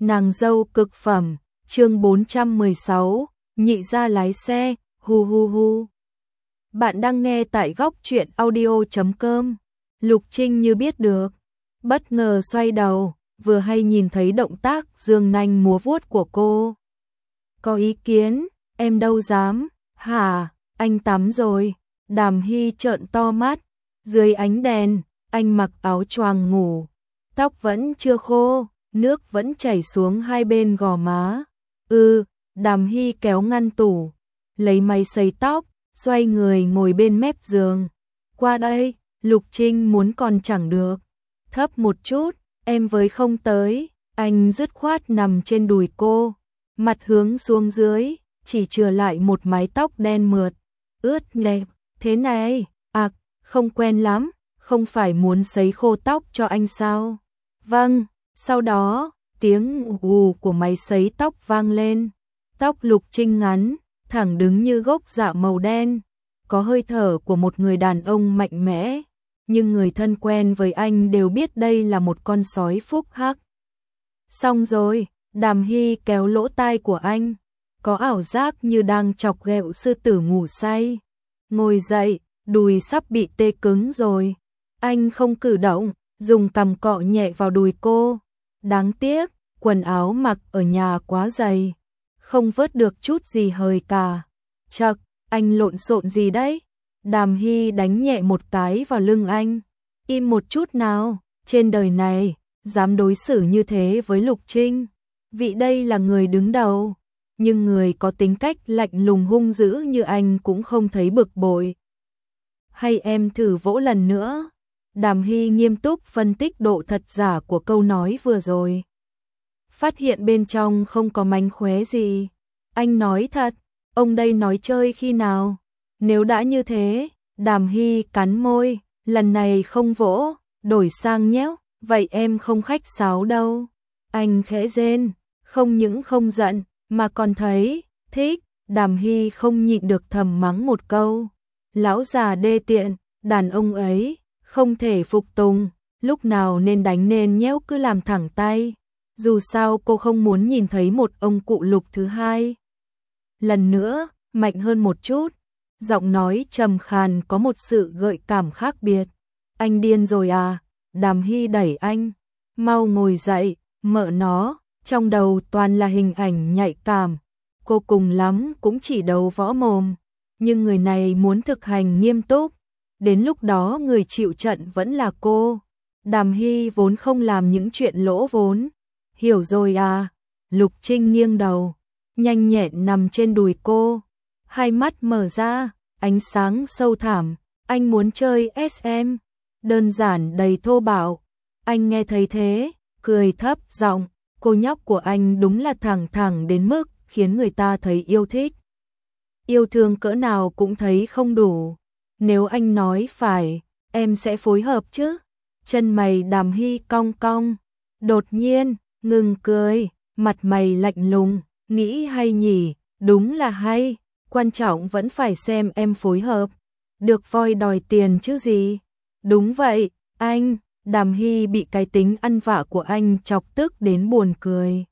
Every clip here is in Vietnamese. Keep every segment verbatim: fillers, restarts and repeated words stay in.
Nàng dâu cực phẩm, chương bốn trăm mười sáu, nhị gia lái xe, hu hu hu. Bạn đang nghe tại góc truyện audio chấm com. Lục Trinh như biết được, bất ngờ xoay đầu, vừa hay nhìn thấy động tác dương nanh múa vuốt của cô. Có ý kiến, em đâu dám, hả, anh tắm rồi. Đàm Hy trợn to mắt, dưới ánh đèn, anh mặc áo choàng ngủ, tóc vẫn chưa khô, nước vẫn chảy xuống hai bên gò má. Ừ, Đàm Hy kéo ngăn tủ, lấy máy sấy tóc, xoay người ngồi bên mép giường. Qua đây, Lục Trinh muốn còn chẳng được. Thấp một chút, em với không tới. Anh dứt khoát nằm trên đùi cô, mặt hướng xuống dưới, chỉ chừa lại một mái tóc đen mượt, ướt nhẹp. Thế này, à, không quen lắm, không phải muốn sấy khô tóc cho anh sao? Vâng, sau đó, tiếng ù của máy sấy tóc vang lên. Tóc Lục Trinh ngắn, thẳng đứng như gốc dạ màu đen, có hơi thở của một người đàn ông mạnh mẽ, nhưng người thân quen với anh đều biết đây là một con sói phúc hắc. Xong rồi, Đàm Hy kéo lỗ tai của anh, có ảo giác như đang chọc ghẹo sư tử ngủ say. Ngồi dậy, đùi sắp bị tê cứng rồi. Anh không cử động, dùng cằm cọ nhẹ vào đùi cô. Đáng tiếc, quần áo mặc ở nhà quá dày, không vớt được chút gì hời cả. Chậc, anh lộn xộn gì đấy? Đàm Hy đánh nhẹ một cái vào lưng anh. Im một chút nào, trên đời này, dám đối xử như thế với Lục Trinh. Vị đây là người đứng đầu, nhưng người có tính cách lạnh lùng hung dữ như anh cũng không thấy bực bội. Hay em thử vỗ lần nữa? Đàm Hy nghiêm túc phân tích độ thật giả của câu nói vừa rồi. Phát hiện bên trong không có mánh khóe gì. Anh nói thật, ông đây nói chơi khi nào? Nếu đã như thế, Đàm Hy cắn môi, lần này không vỗ, đổi sang nhéo, vậy em không khách sáo đâu. Anh khẽ rên, không những không giận, mà còn thấy, thích. Đàm Hy không nhịn được thầm mắng một câu. Lão già đê tiện, đàn ông ấy, không thể phục tùng, lúc nào nên đánh nên nhéo cứ làm thẳng tay. Dù sao cô không muốn nhìn thấy một ông cụ Lục thứ hai. Lần nữa, mạnh hơn một chút, giọng nói trầm khàn có một sự gợi cảm khác biệt. Anh điên rồi à? Đàm Hy đẩy anh, mau ngồi dậy, mợ nó, trong đầu toàn là hình ảnh nhạy cảm. Cô cùng lắm cũng chỉ đấu võ mồm, nhưng người này muốn thực hành nghiêm túc. Đến lúc đó người chịu trận vẫn là cô. Đàm Hy vốn không làm những chuyện lỗ vốn. Hiểu rồi à? Lục Trinh nghiêng đầu, nhanh nhẹn nằm trên đùi cô, hai mắt mở ra, ánh sáng sâu thẳm. Anh muốn chơi ét em, đơn giản đầy thô bạo. Anh nghe thấy thế, cười thấp giọng, cô nhóc của anh đúng là thẳng thẳng đến mức khiến người ta thấy yêu thích. Yêu thương cỡ nào cũng thấy không đủ. Nếu anh nói phải, em sẽ phối hợp chứ? Chân mày Đàm Hy cong cong, đột nhiên ngừng cười, mặt mày lạnh lùng, nghĩ hay nhỉ? Đúng là hay, quan trọng vẫn phải xem em phối hợp. Được voi đòi tiền chứ gì? Đúng vậy, anh. Đàm Hy bị cái tính ăn vạ của anh chọc tức đến buồn cười.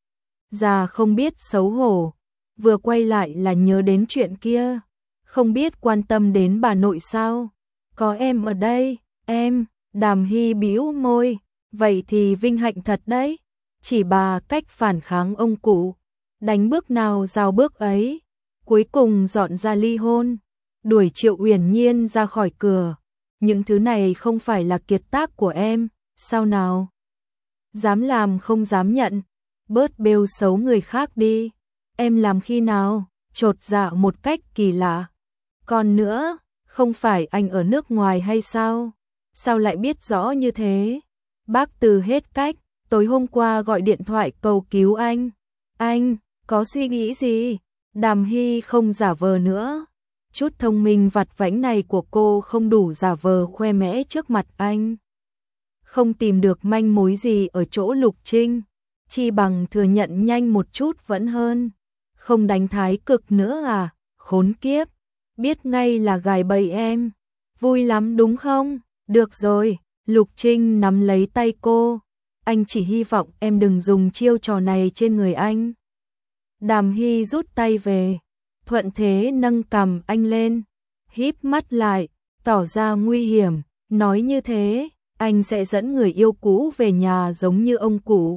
Già không biết xấu hổ, vừa quay lại là nhớ đến chuyện kia, không biết quan tâm đến bà nội sao? Có em ở đây, em. Đàm Hy bĩu môi, vậy thì vinh hạnh thật đấy. Chỉ bà cách phản kháng ông cụ, đánh bước nào rào bước ấy, cuối cùng dọn ra ly hôn, đuổi Triệu Uyển Nhiên ra khỏi cửa. Những thứ này không phải là kiệt tác của em, sao nào? Dám làm không dám nhận, bớt bêu xấu người khác đi. Em làm khi nào? Chột dạ một cách kỳ lạ. Còn nữa, không phải anh ở nước ngoài hay sao? Sao lại biết rõ như thế? Bác Từ hết cách, tối hôm qua gọi điện thoại cầu cứu anh. Anh, có suy nghĩ gì? Đàm Hy không giả vờ nữa. Chút thông minh vặt vãnh này của cô không đủ giả vờ khoe mẽ trước mặt anh. Không tìm được manh mối gì ở chỗ Lục Trinh, chi bằng thừa nhận nhanh một chút vẫn hơn. Không đánh thái cực nữa à? Khốn kiếp, biết ngay là gài bẫy em. Vui lắm đúng không? Được rồi, Lục Trinh nắm lấy tay cô, anh chỉ hy vọng em đừng dùng chiêu trò này trên người anh. Đàm Hy rút tay về, thuận thế nâng cằm anh lên, híp mắt lại, tỏ ra nguy hiểm, nói như thế, anh sẽ dẫn người yêu cũ về nhà giống như ông cụ.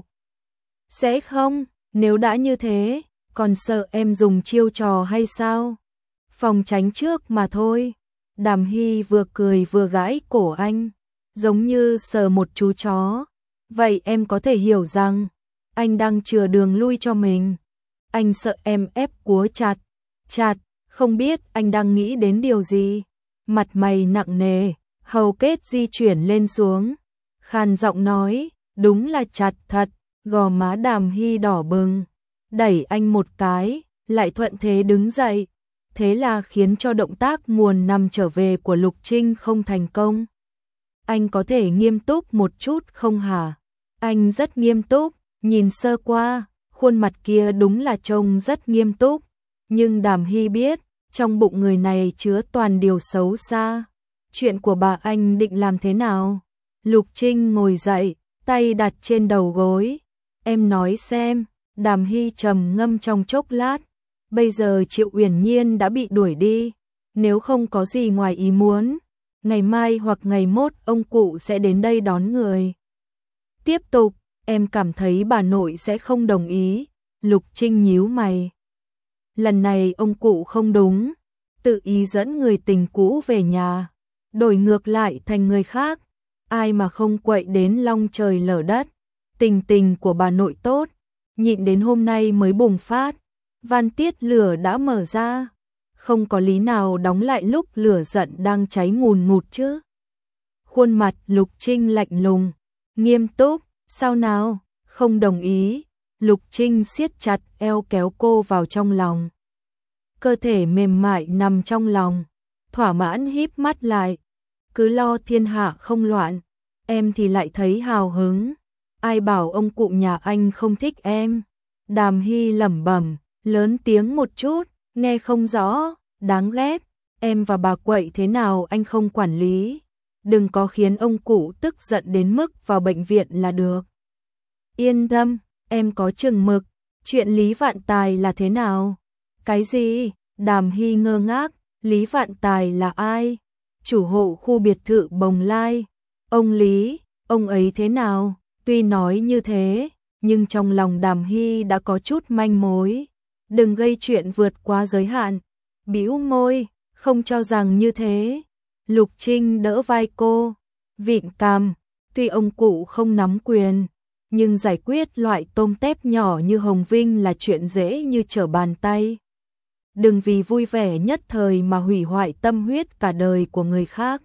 Sẽ không, nếu đã như thế, còn sợ em dùng chiêu trò hay sao? Phòng tránh trước mà thôi. Đàm Hy vừa cười vừa gãi cổ anh, giống như sờ một chú chó. Vậy em có thể hiểu rằng, anh đang chừa đường lui cho mình. Anh sợ em ép cúa chặt, chặt, không biết anh đang nghĩ đến điều gì. Mặt mày nặng nề, hầu kết di chuyển lên xuống. Khàn giọng nói, đúng là chặt thật, gò má Đàm Hy đỏ bừng. Đẩy anh một cái, lại thuận thế đứng dậy. Thế là khiến cho động tác nguồn nằm trở về của Lục Trinh không thành công. Anh có thể nghiêm túc một chút không hả? Anh rất nghiêm túc, nhìn sơ qua, khuôn mặt kia đúng là trông rất nghiêm túc. Nhưng Đàm Hy biết, trong bụng người này chứa toàn điều xấu xa. Chuyện của bà anh định làm thế nào? Lục Trinh ngồi dậy, tay đặt trên đầu gối. Em nói xem. Đàm Hy trầm ngâm trong chốc lát. Bây giờ Triệu Uyển Nhiên đã bị đuổi đi. Nếu không có gì ngoài ý muốn, ngày mai hoặc ngày mốt ông cụ sẽ đến đây đón người. Tiếp tục, em cảm thấy bà nội sẽ không đồng ý. Lục Trinh nhíu mày. Lần này ông cụ không đúng, tự ý dẫn người tình cũ về nhà, đổi ngược lại thành người khác. Ai mà không quậy đến long trời lở đất. Tình tình của bà nội tốt, nhịn đến hôm nay mới bùng phát. Van tiết lửa đã mở ra, không có lý nào đóng lại lúc lửa giận đang cháy ngùn ngụt chứ. Khuôn mặt Lục Trinh lạnh lùng, nghiêm túc, sao nào, không đồng ý. Lục Trinh siết chặt eo kéo cô vào trong lòng. Cơ thể mềm mại nằm trong lòng, thỏa mãn híp mắt lại. Cứ lo thiên hạ không loạn, em thì lại thấy hào hứng. Ai bảo ông cụ nhà anh không thích em? Đàm Hy lẩm bẩm, lớn tiếng một chút, nghe không rõ, đáng ghét. Em và bà quậy thế nào anh không quản lý. Đừng có khiến ông cụ tức giận đến mức vào bệnh viện là được. Yên tâm, em có chừng mực. Chuyện Lý Vạn Tài là thế nào? Cái gì? Đàm Hy ngơ ngác. Lý Vạn Tài là ai? Chủ hộ khu biệt thự Bồng Lai. Ông Lý, ông ấy thế nào? Tuy nói như thế, nhưng trong lòng Đàm Hy đã có chút manh mối. Đừng gây chuyện vượt quá giới hạn. Bĩu môi, không cho rằng như thế. Lục Trinh đỡ vai cô, vịn cằm. Tuy ông cụ không nắm quyền, nhưng giải quyết loại tôm tép nhỏ như Hồng Vinh là chuyện dễ như trở bàn tay. Đừng vì vui vẻ nhất thời mà hủy hoại tâm huyết cả đời của người khác.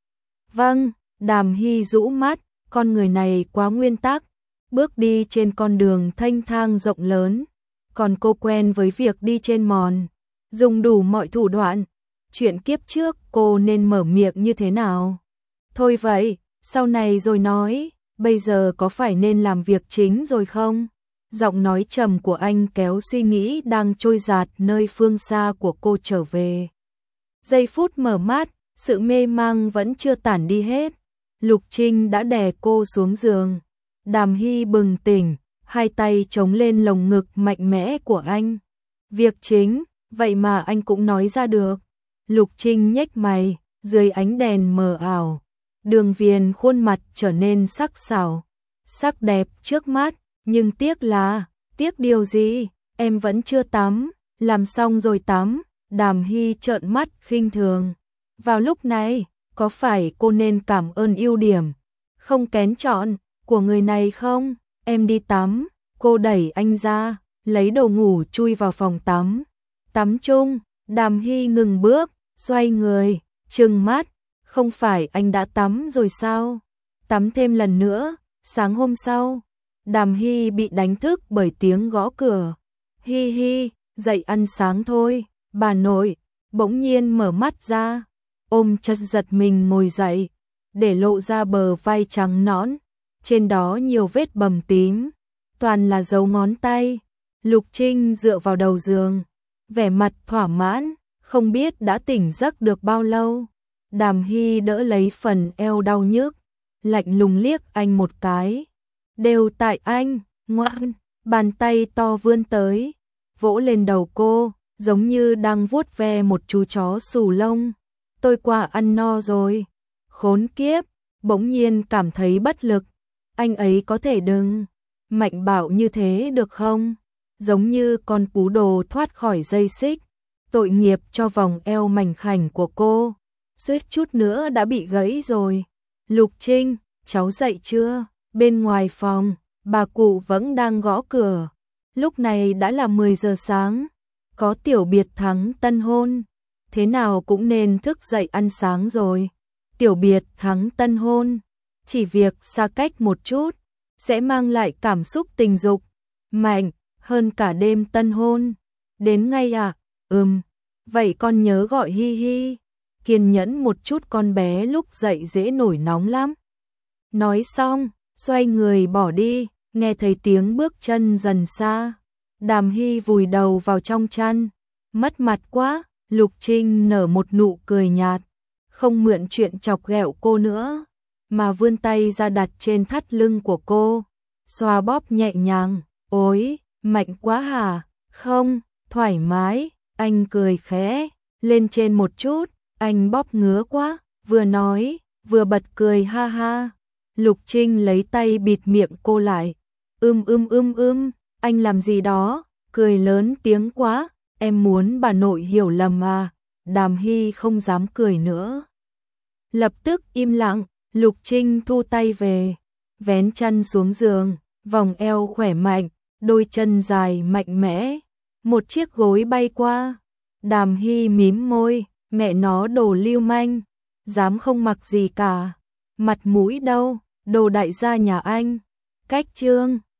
Vâng, Đàm Hy rũ mắt, con người này quá nguyên tắc, bước đi trên con đường thanh thang rộng lớn, còn cô quen với việc đi trên mòn, dùng đủ mọi thủ đoạn. Chuyện kiếp trước cô nên mở miệng như thế nào? Thôi vậy, sau này rồi nói, bây giờ có phải nên làm việc chính rồi không? Giọng nói trầm của anh kéo suy nghĩ đang trôi dạt nơi phương xa của cô trở về. Giây phút mở mắt, sự mê mang vẫn chưa tản đi hết. Lục Trinh đã đè cô xuống giường. Đàm Hy bừng tỉnh, hai tay chống lên lồng ngực mạnh mẽ của anh. Việc chính, vậy mà anh cũng nói ra được. Lục Trinh nhếch mày, dưới ánh đèn mờ ảo, đường viền khuôn mặt trở nên sắc sảo, sắc đẹp trước mắt. Nhưng tiếc là, tiếc điều gì? Em vẫn chưa tắm, làm xong rồi tắm. Đàm Hy trợn mắt khinh thường. Vào lúc này, có phải cô nên cảm ơn ưu điểm không kén chọn của người này không? Em đi tắm. Cô đẩy anh ra, lấy đồ ngủ chui vào phòng tắm. Tắm chung. Đàm Hy ngừng bước, xoay người, trừng mắt. Không phải anh đã tắm rồi sao? Tắm thêm lần nữa. Sáng hôm sau, Đàm Hy bị đánh thức bởi tiếng gõ cửa. Hi hi, dậy ăn sáng thôi. Bà nội bỗng nhiên mở mắt ra, ôm chặt giật mình ngồi dậy, để lộ ra bờ vai trắng nõn, trên đó nhiều vết bầm tím, toàn là dấu ngón tay. Lục Trinh dựa vào đầu giường, vẻ mặt thỏa mãn, không biết đã tỉnh giấc được bao lâu. Đàm Hy đỡ lấy phần eo đau nhức, lạnh lùng liếc anh một cái. Đều tại anh, ngoan. Bàn tay to vươn tới, vỗ lên đầu cô, giống như đang vuốt ve một chú chó xù lông. Tôi quả ăn no rồi. Khốn kiếp, bỗng nhiên cảm thấy bất lực. Anh ấy có thể đừng mạnh bạo như thế được không? Giống như con cú đồ thoát khỏi dây xích. Tội nghiệp cho vòng eo mảnh khảnh của cô. Suýt chút nữa đã bị gãy rồi. Lục Trinh, cháu dậy chưa? Bên ngoài phòng, bà cụ vẫn đang gõ cửa. Lúc này đã là mười giờ sáng. Có tiểu biệt thắng tân hôn. Thế nào cũng nên thức dậy ăn sáng rồi. Tiểu biệt thắng tân hôn. Chỉ việc xa cách một chút sẽ mang lại cảm xúc tình dục mạnh hơn cả đêm tân hôn. Đến ngay à? Ừm. Vậy con nhớ gọi Hi Hi. Kiên nhẫn một chút, con bé lúc dậy dễ nổi nóng lắm. Nói xong, xoay người bỏ đi, nghe thấy tiếng bước chân dần xa. Đàm Hy vùi đầu vào trong chăn. Mất mặt quá. Lục Trinh nở một nụ cười nhạt. Không mượn chuyện chọc ghẹo cô nữa, mà vươn tay ra đặt trên thắt lưng của cô. Xoa bóp nhẹ nhàng. Ôi, mạnh quá hả? Không, thoải mái. Anh cười khẽ. Lên trên một chút. Anh bóp ngứa quá. Vừa nói, vừa bật cười ha ha. Lục Trinh lấy tay bịt miệng cô lại. Ưm ưm ưm ưm. Anh làm gì đó? Cười lớn tiếng quá. Em muốn bà nội hiểu lầm à? Đàm Hy không dám cười nữa. Lập tức im lặng. Lục Trinh thu tay về, vén chăn xuống giường, vòng eo khỏe mạnh, đôi chân dài mạnh mẽ. Một chiếc gối bay qua. Đàm Hy mím môi, mẹ nó đồ lưu manh, dám không mặc gì cả. Mặt mũi đâu, đồ đại gia nhà anh. Cách chương